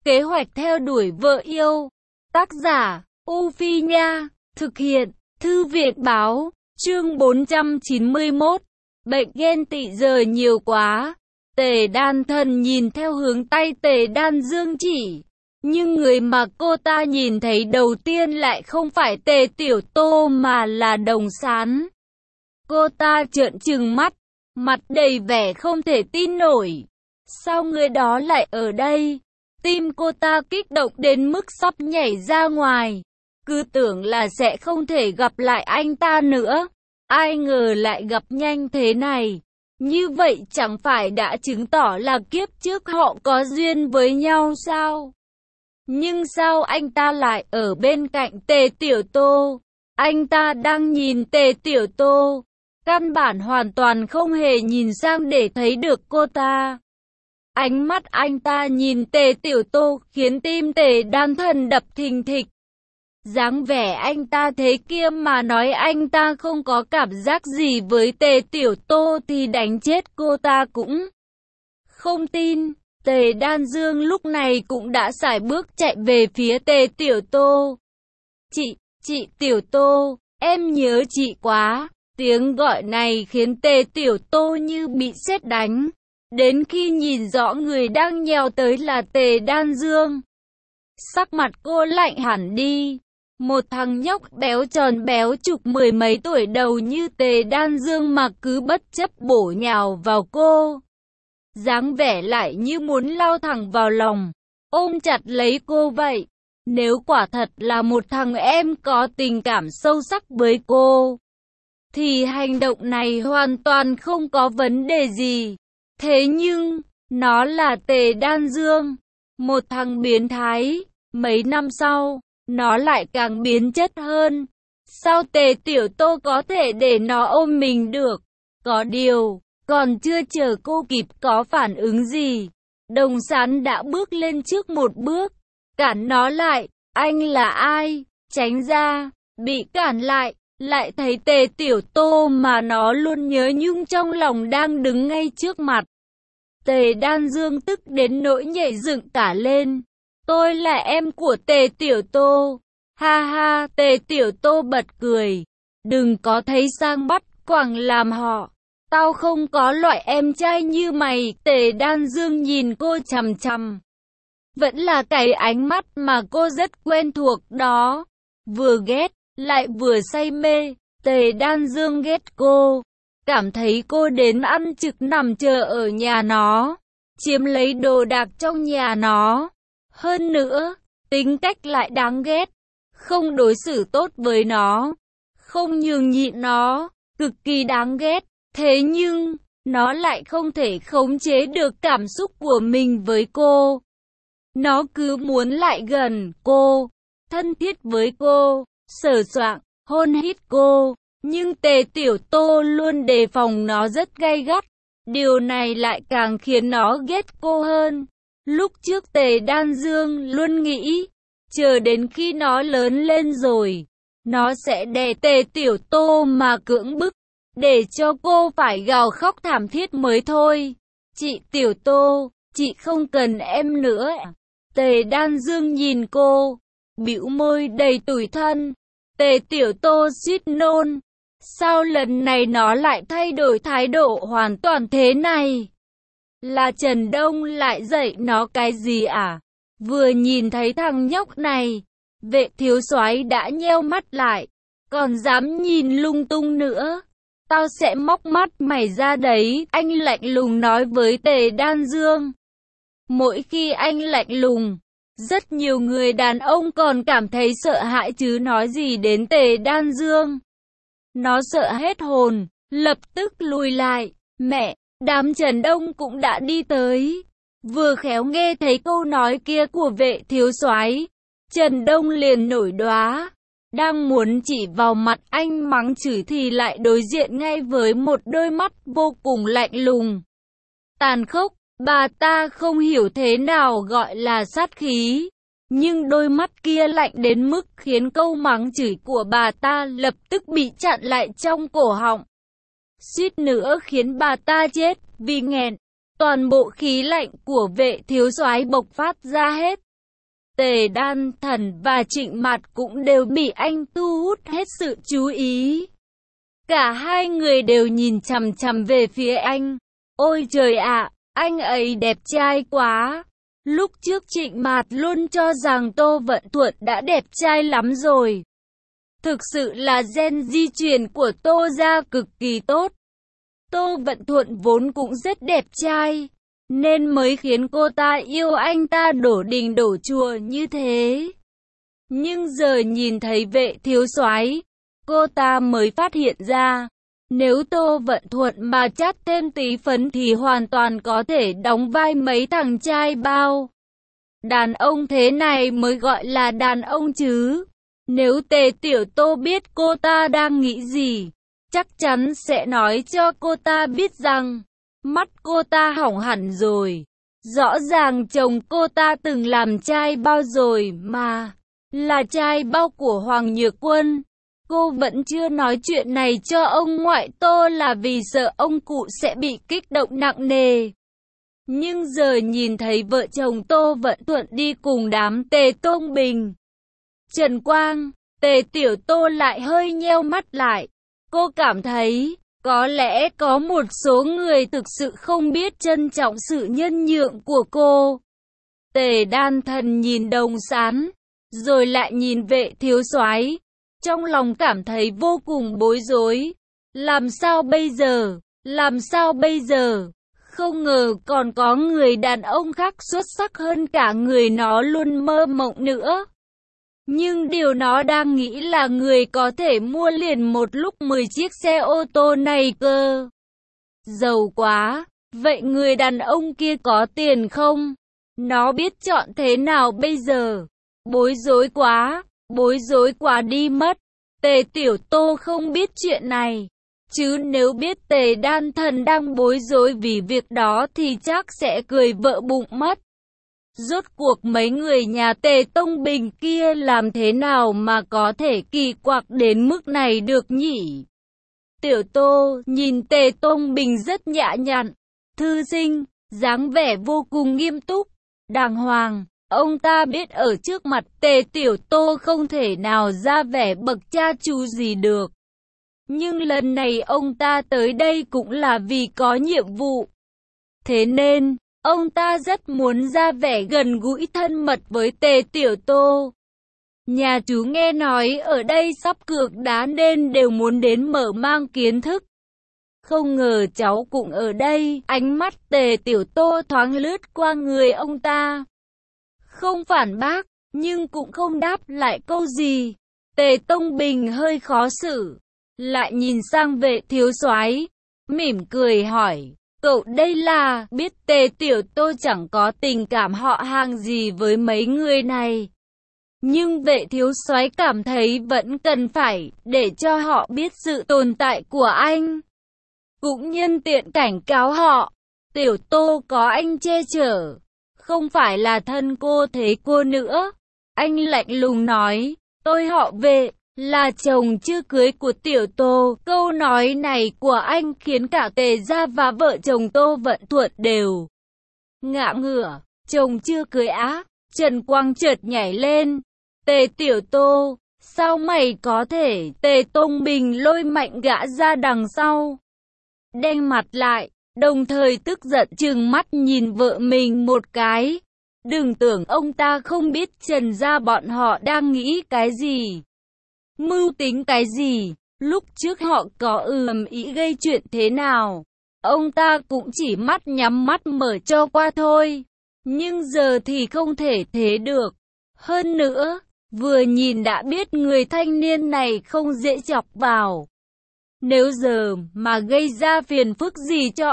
Kế hoạch theo đuổi vợ yêu. Tác giả, U Phi Nha. Thực hiện, Thư viện Báo. Chương 491. Bệnh ghen tị giờ nhiều quá. Tề Đan Thần nhìn theo hướng tay Tề Đan Dương chỉ. Nhưng người mà cô ta nhìn thấy đầu tiên lại không phải Tề Tiểu Tô mà là Đồng Sán. Cô ta trợn trừng mắt, mặt đầy vẻ không thể tin nổi. Sao người đó lại ở đây? Tim cô ta kích động đến mức sắp nhảy ra ngoài. Cứ tưởng là sẽ không thể gặp lại anh ta nữa. Ai ngờ lại gặp nhanh thế này. Như vậy chẳng phải đã chứng tỏ là kiếp trước họ có duyên với nhau sao? Nhưng sao anh ta lại ở bên cạnh Tề Tiểu Tô? Anh ta đang nhìn Tề Tiểu Tô. Căn bản hoàn toàn không hề nhìn sang để thấy được cô ta. Ánh mắt anh ta nhìn Tề Tiểu Tô khiến tim Tề Đan Thần đập thình thịch. Dáng vẻ anh ta thế kia mà nói anh ta không có cảm giác gì với Tề Tiểu Tô thì đánh chết cô ta cũng không tin. Tề Đan Dương lúc này cũng đã sải bước chạy về phía Tề Tiểu Tô. Chị Tiểu Tô, em nhớ chị quá. Tiếng gọi này khiến Tề Tiểu Tô như bị sét đánh. Đến khi nhìn rõ người đang nhào tới là Tề Đan Dương, sắc mặt cô lạnh hẳn đi. Một thằng nhóc béo tròn béo trục mười mấy tuổi đầu như Tề Đan Dương mà cứ bất chấp bổ nhào vào cô. Dáng vẻ lại như muốn lao thẳng vào lòng, ôm chặt lấy cô vậy. Nếu quả thật là một thằng em có tình cảm sâu sắc với cô, thì hành động này hoàn toàn không có vấn đề gì. Thế nhưng, nó là Tề Đan Dương, một thằng biến thái. Mấy năm sau, nó lại càng biến chất hơn. Sao Tề Tiểu Tô có thể để nó ôm mình được? Có điều, còn chưa chờ cô kịp có phản ứng gì, Đồng Sán đã bước lên trước một bước, cản nó lại. Anh là ai? Tránh ra. Bị cản lại thấy Tề Tiểu Tô mà nó luôn nhớ nhung trong lòng đang đứng ngay trước mặt. Tề Đan Dương tức đến nỗi nhảy dựng cả lên. Tôi là em của Tề Tiểu Tô. Ha ha, Tề Tiểu Tô bật cười. Đừng có thấy sang bắt quàng làm họ. Tao không có loại em trai như mày. Tề Đan Dương nhìn cô chằm chằm. Vẫn là cái ánh mắt mà cô rất quen thuộc đó. Vừa ghét, lại vừa say mê. Tề Đan Dương ghét cô. Cảm thấy cô đến ăn trực nằm chờ ở nhà nó, chiếm lấy đồ đạc trong nhà nó. Hơn nữa, tính cách lại đáng ghét. Không đối xử tốt với nó, không nhường nhịn nó, cực kỳ đáng ghét. Thế nhưng, nó lại không thể khống chế được cảm xúc của mình với cô. Nó cứ muốn lại gần cô, thân thiết với cô, sờ soạng, hôn hít cô. Nhưng Tề Tiểu Tô luôn đề phòng nó rất gay gắt. Điều này lại càng khiến nó ghét cô hơn. Lúc trước Tề Đan Dương luôn nghĩ, chờ đến khi nó lớn lên rồi, nó sẽ đè Tề Tiểu Tô mà cưỡng bức, để cho cô phải gào khóc thảm thiết mới thôi. Chị Tiểu Tô, chị không cần em nữa. Tề Đan Dương nhìn cô, bĩu môi đầy tủi thân. Tề Tiểu Tô suýt nôn. Sao lần này nó lại thay đổi thái độ hoàn toàn thế này? Là Trần Đông lại dạy nó cái gì à? Vừa nhìn thấy thằng nhóc này, Vệ thiếu soái đã nheo mắt lại. Còn dám nhìn lung tung nữa, tao sẽ móc mắt mày ra đấy. Anh lạnh lùng nói với Tề Đan Dương. Mỗi khi anh lạnh lùng, rất nhiều người đàn ông còn cảm thấy sợ hãi chứ nói gì đến Tề Đan Dương. Nó sợ hết hồn, lập tức lùi lại. Mẹ, đám Trần Đông cũng đã đi tới. Vừa khéo nghe thấy câu nói kia của Vệ thiếu soái, Trần Đông liền nổi đoá. Đang muốn chỉ vào mặt anh mắng chửi thì lại đối diện ngay với một đôi mắt vô cùng lạnh lùng, tàn khốc. Bà ta không hiểu thế nào gọi là sát khí, nhưng đôi mắt kia lạnh đến mức khiến câu mắng chửi của bà ta lập tức bị chặn lại trong cổ họng. Suýt nữa khiến bà ta chết vì nghẹn. Toàn bộ khí lạnh của Vệ thiếu soái bộc phát ra hết. Tề Đan Thần và Trịnh Mạt cũng đều bị anh thu hút hết sự chú ý. Cả hai người đều nhìn chằm chằm về phía anh. Ôi trời ạ, anh ấy đẹp trai quá. Lúc trước Trịnh Mạt luôn cho rằng Tô Vận Thuận đã đẹp trai lắm rồi. Thực sự là gen di truyền của Tô gia cực kỳ tốt. Tô Vận Thuận vốn cũng rất đẹp trai, nên mới khiến cô ta yêu anh ta đổ đình đổ chùa như thế. Nhưng giờ nhìn thấy Vệ thiếu soái, cô ta mới phát hiện ra, nếu Tô Vận Thuận mà chát thêm tí phấn thì hoàn toàn có thể đóng vai mấy thằng trai bao. Đàn ông thế này mới gọi là đàn ông chứ. Nếu Tề Tiểu Tô biết cô ta đang nghĩ gì, chắc chắn sẽ nói cho cô ta biết rằng mắt cô ta hỏng hẳn rồi. Rõ ràng chồng cô ta từng làm trai bao rồi mà, là trai bao của Hoàng Nhược Quân. Cô vẫn chưa nói chuyện này cho ông ngoại Tô là vì sợ ông cụ sẽ bị kích động nặng nề. Nhưng giờ nhìn thấy vợ chồng Tô Vận Thuận đi cùng đám Tề Tông Bình, Trần Quang, Tề Tiểu Tô lại hơi nheo mắt lại. Cô cảm thấy, có lẽ có một số người thực sự không biết trân trọng sự nhân nhượng của cô. Tề Đan Thần nhìn Đồng Sán, rồi lại nhìn Vệ thiếu soái, trong lòng cảm thấy vô cùng bối rối. Làm sao bây giờ? Làm sao bây giờ? Không ngờ còn có người đàn ông khác xuất sắc hơn cả người nó luôn mơ mộng nữa. Nhưng điều nó đang nghĩ là người có thể mua liền một lúc 10 chiếc xe ô tô này cơ. Giàu quá, vậy người đàn ông kia có tiền không? Nó biết chọn thế nào bây giờ? Bối rối quá đi mất. Tề Tiểu Tô không biết chuyện này. Chứ nếu biết Tề Đan Thần đang bối rối vì việc đó thì chắc sẽ cười vỡ bụng mất. Rốt cuộc mấy người nhà Tề Tông Bình kia làm thế nào mà có thể kỳ quặc đến mức này được nhỉ? Tiểu Tô nhìn Tề Tông Bình rất nhã nhặn, thư sinh, dáng vẻ vô cùng nghiêm túc, đàng hoàng. Ông ta biết ở trước mặt Tề Tiểu Tô không thể nào ra vẻ bậc cha chú gì được. Nhưng lần này ông ta tới đây cũng là vì có nhiệm vụ. Thế nên, ông ta rất muốn ra vẻ gần gũi thân mật với Tề Tiểu Tô. Nhà chú nghe nói ở đây sắp cược đá nên đều muốn đến mở mang kiến thức. Không ngờ cháu cũng ở đây. Ánh mắt Tề Tiểu Tô thoáng lướt qua người ông ta. Không phản bác, nhưng cũng không đáp lại câu gì. Tề Tông Bình hơi khó xử, lại nhìn sang Vệ thiếu soái, mỉm cười hỏi, cậu đây là biết Tề Tiểu Tô chẳng có tình cảm họ hàng gì với mấy người này. Nhưng Vệ thiếu soái cảm thấy vẫn cần phải để cho họ biết sự tồn tại của anh. Cũng nhân tiện cảnh cáo họ, Tiểu Tô có anh che chở, không phải là thân cô thế cô nữa. Anh lạnh lùng nói, tôi họ Vệ, là chồng chưa cưới của Tiểu Tô. Câu nói này của anh khiến cả Tề gia và vợ chồng Tô Vận Thuận đều ngã ngửa. Chồng chưa cưới á? Trần Quang chợt nhảy lên. Tề Tiểu Tô, sao mày có thể? Tề Tông Bình lôi mạnh gã ra đằng sau, đen mặt lại, đồng thời tức giận trừng mắt nhìn vợ mình một cái. Đừng tưởng ông ta không biết Trần gia bọn họ đang nghĩ cái gì, mưu tính cái gì. Lúc trước họ có ầm ĩ gây chuyện thế nào, ông ta cũng chỉ mắt nhắm mắt mở cho qua thôi. Nhưng giờ thì không thể thế được. Hơn nữa, vừa nhìn đã biết người thanh niên này không dễ chọc vào. Nếu giờ mà gây ra phiền phức gì cho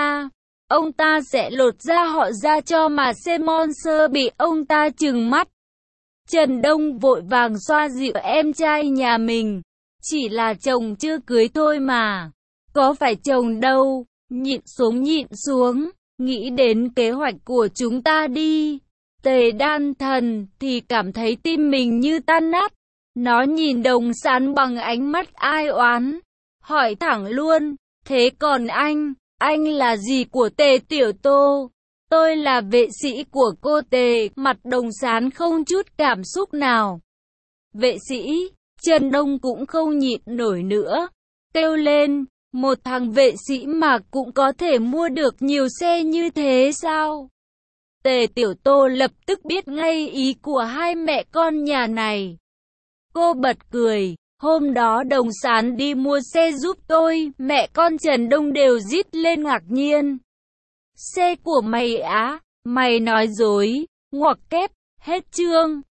ông ta sẽ lột da họ ra cho mà Monster bị ông ta trừng mắt. Trần Đông vội vàng xoa dịu em trai nhà mình. Chỉ là chồng chưa cưới thôi mà. Có phải chồng đâu. Nhịn xuống. Nghĩ đến kế hoạch của chúng ta đi. Tề Đan Thần thì cảm thấy tim mình như tan nát. Nó nhìn Đồng Sán bằng ánh mắt ai oán. Hỏi thẳng luôn. Thế còn anh là gì của Tề Tiểu Tô? Tôi là vệ sĩ của cô Tề, mặt Đồng Sán không chút cảm xúc nào. Vệ sĩ, Trần Đông cũng không nhịn nổi nữa, kêu lên, một thằng vệ sĩ mà cũng có thể mua được nhiều xe như thế sao? Tề Tiểu Tô lập tức biết ngay ý của hai mẹ con nhà này. Cô bật cười, hôm đó Đồng Sán đi mua xe giúp tôi, mẹ con Trần Đông đều rít lên ngạc nhiên. Xe của mày á, mày nói dối, ngoặc kép, hết chương.